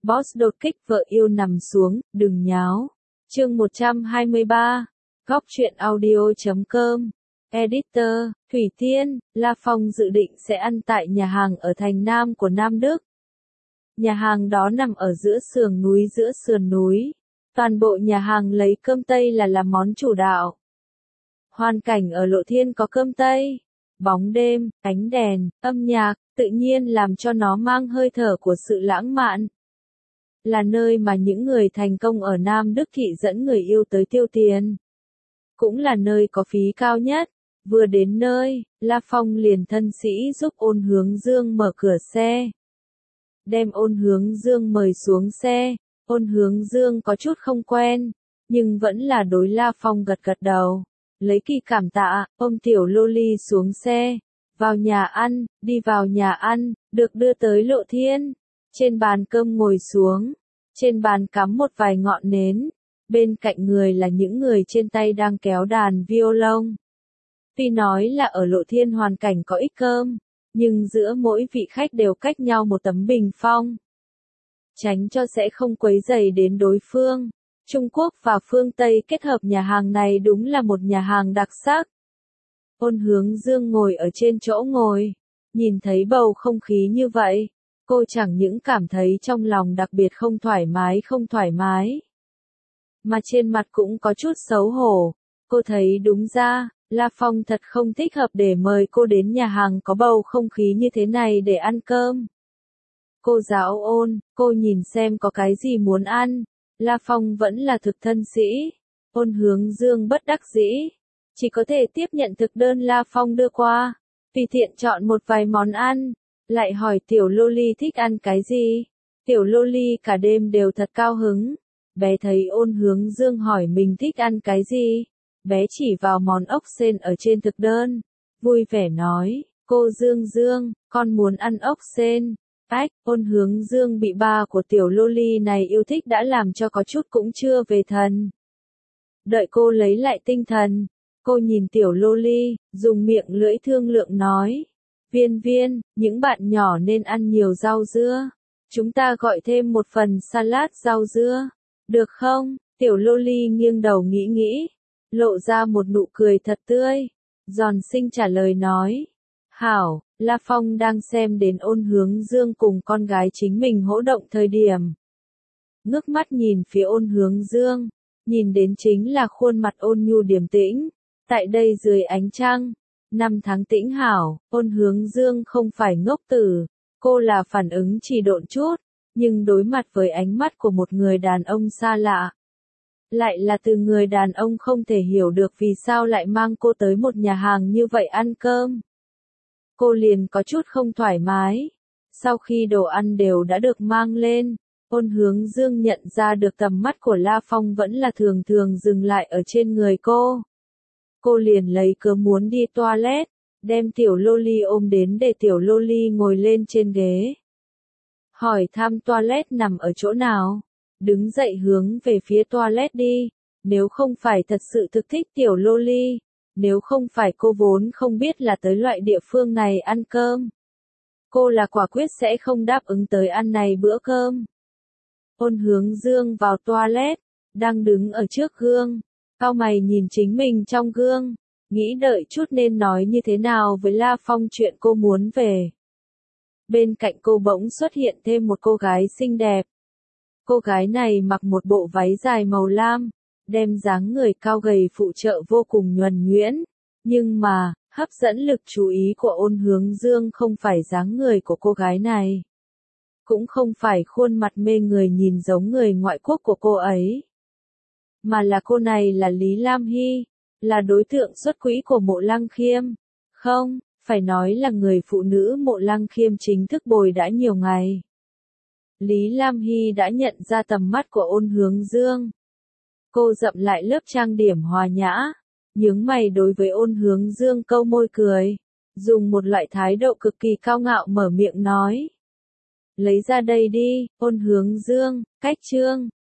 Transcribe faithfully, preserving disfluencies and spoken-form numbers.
Boss đột kích vợ yêu nằm xuống, đừng nháo. Chương một trăm hai mươi ba. Góc truyện audio chấm com. Editor, Thủy Tiên, La Phong dự định sẽ ăn tại nhà hàng ở thành Nam của Nam Đức. Nhà hàng đó nằm ở giữa sườn núi giữa sườn núi. Toàn bộ nhà hàng lấy cơm Tây là làm món chủ đạo. Hoàn cảnh ở Lộ Thiên có cơm Tây, bóng đêm, ánh đèn, âm nhạc, tự nhiên làm cho nó mang hơi thở của sự lãng mạn. Là nơi mà những người thành công ở Nam Đức thị dẫn người yêu tới tiêu tiền. Cũng là nơi có phí cao nhất. Vừa đến nơi, La Phong liền thân sĩ giúp Ôn Hướng Dương mở cửa xe. Đem Ôn Hướng Dương mời xuống xe. Ôn Hướng Dương có chút không quen, nhưng vẫn là đối La Phong gật gật đầu. Lấy kỳ cảm tạ, ôm tiểu loli xuống xe. Vào nhà ăn, đi vào nhà ăn, được đưa tới Lộ Thiên. Trên bàn cơm ngồi xuống. Trên bàn cắm một vài ngọn nến. Bên cạnh người là những người trên tay đang kéo đàn violon. Tuy nói là ở Lộ Thiên hoàn cảnh có ít cơm, nhưng giữa mỗi vị khách đều cách nhau một tấm bình phong. Tránh cho sẽ không quấy rầy đến đối phương. Trung Quốc và phương Tây kết hợp nhà hàng này đúng là một nhà hàng đặc sắc. Ôn Hướng Dương ngồi ở trên chỗ ngồi. Nhìn thấy bầu không khí như vậy, cô chẳng những cảm thấy trong lòng đặc biệt không thoải mái không thoải mái. Mà trên mặt cũng có chút xấu hổ. Cô thấy đúng ra, La Phong thật không thích hợp để mời cô đến nhà hàng có bầu không khí như thế này để ăn cơm. Cô giáo Ôn, cô nhìn xem có cái gì muốn ăn. La Phong vẫn là thực thân sĩ. Ôn Hướng Dương bất đắc dĩ. Chỉ có thể tiếp nhận thực đơn La Phong đưa qua. Tùy tiện chọn một vài món ăn. Lại hỏi tiểu loli thích ăn cái gì. Tiểu loli cả đêm đều thật cao hứng. Bé thấy Ôn Hướng Dương hỏi mình thích ăn cái gì. Bé chỉ vào món ốc sên ở trên thực đơn. Vui vẻ nói, cô Dương Dương, con muốn ăn ốc sên. Ách, Ôn Hướng Dương bị ba của tiểu loli này yêu thích đã làm cho có chút cũng chưa về thần. Đợi cô lấy lại tinh thần, cô nhìn tiểu loli, dùng miệng lưỡi thương lượng nói. Viên viên, những bạn nhỏ nên ăn nhiều rau dưa. Chúng ta gọi thêm một phần salad rau dưa. Được không? Tiểu loli nghiêng đầu nghĩ nghĩ. Lộ ra một nụ cười thật tươi. Giòn xinh trả lời nói. Hảo, La Phong đang xem đến Ôn Hướng Dương cùng con gái chính mình hỗ động thời điểm. Ngước mắt nhìn phía Ôn Hướng Dương. Nhìn đến chính là khuôn mặt ôn nhu điềm tĩnh. Tại đây dưới ánh trăng. Năm tháng tĩnh hảo, Ôn Hướng Dương không phải ngốc tử. Cô là phản ứng chỉ độn chút. Nhưng đối mặt với ánh mắt của một người đàn ông xa lạ. Lại là từ người đàn ông không thể hiểu được vì sao lại mang cô tới một nhà hàng như vậy ăn cơm. Cô liền có chút không thoải mái. Sau khi đồ ăn đều đã được mang lên, Ôn Hướng Dương nhận ra được tầm mắt của La Phong vẫn là thường thường dừng lại ở trên người cô. Cô liền lấy cớ muốn đi toilet, đem tiểu loli ôm đến để tiểu loli ngồi lên trên ghế. Hỏi thăm toilet nằm ở chỗ nào. Đứng dậy hướng về phía toilet đi. Nếu không phải thật sự thực thích tiểu loli. Nếu không phải cô vốn không biết là tới loại địa phương này ăn cơm. Cô là quả quyết sẽ không đáp ứng tới ăn này bữa cơm. Ôn Hướng Dương vào toilet. Đang đứng ở trước gương. Cau mày nhìn chính mình trong gương. Nghĩ đợi chút nên nói như thế nào với La Phong chuyện cô muốn về. Bên cạnh cô bỗng xuất hiện thêm một cô gái xinh đẹp. Cô gái này mặc một bộ váy dài màu lam, đem dáng người cao gầy phụ trợ vô cùng nhuần nhuyễn. Nhưng mà, hấp dẫn lực chú ý của Ôn Hướng Dương không phải dáng người của cô gái này. Cũng không phải khuôn mặt mê người nhìn giống người ngoại quốc của cô ấy. Mà là cô này là Lý Lam Hy, là đối tượng xuất quỹ của Mộ Lăng Khiêm. Không, phải nói là người phụ nữ Mộ Lăng Khiêm chính thức bồi đã nhiều ngày. Lý Lam Hy đã nhận ra tầm mắt của Ôn Hướng Dương. Cô dậm lại lớp trang điểm hòa nhã, nhướng mày đối với Ôn Hướng Dương câu môi cười, dùng một loại thái độ cực kỳ cao ngạo mở miệng nói. Lấy ra đây đi, Ôn Hướng Dương, cách trương,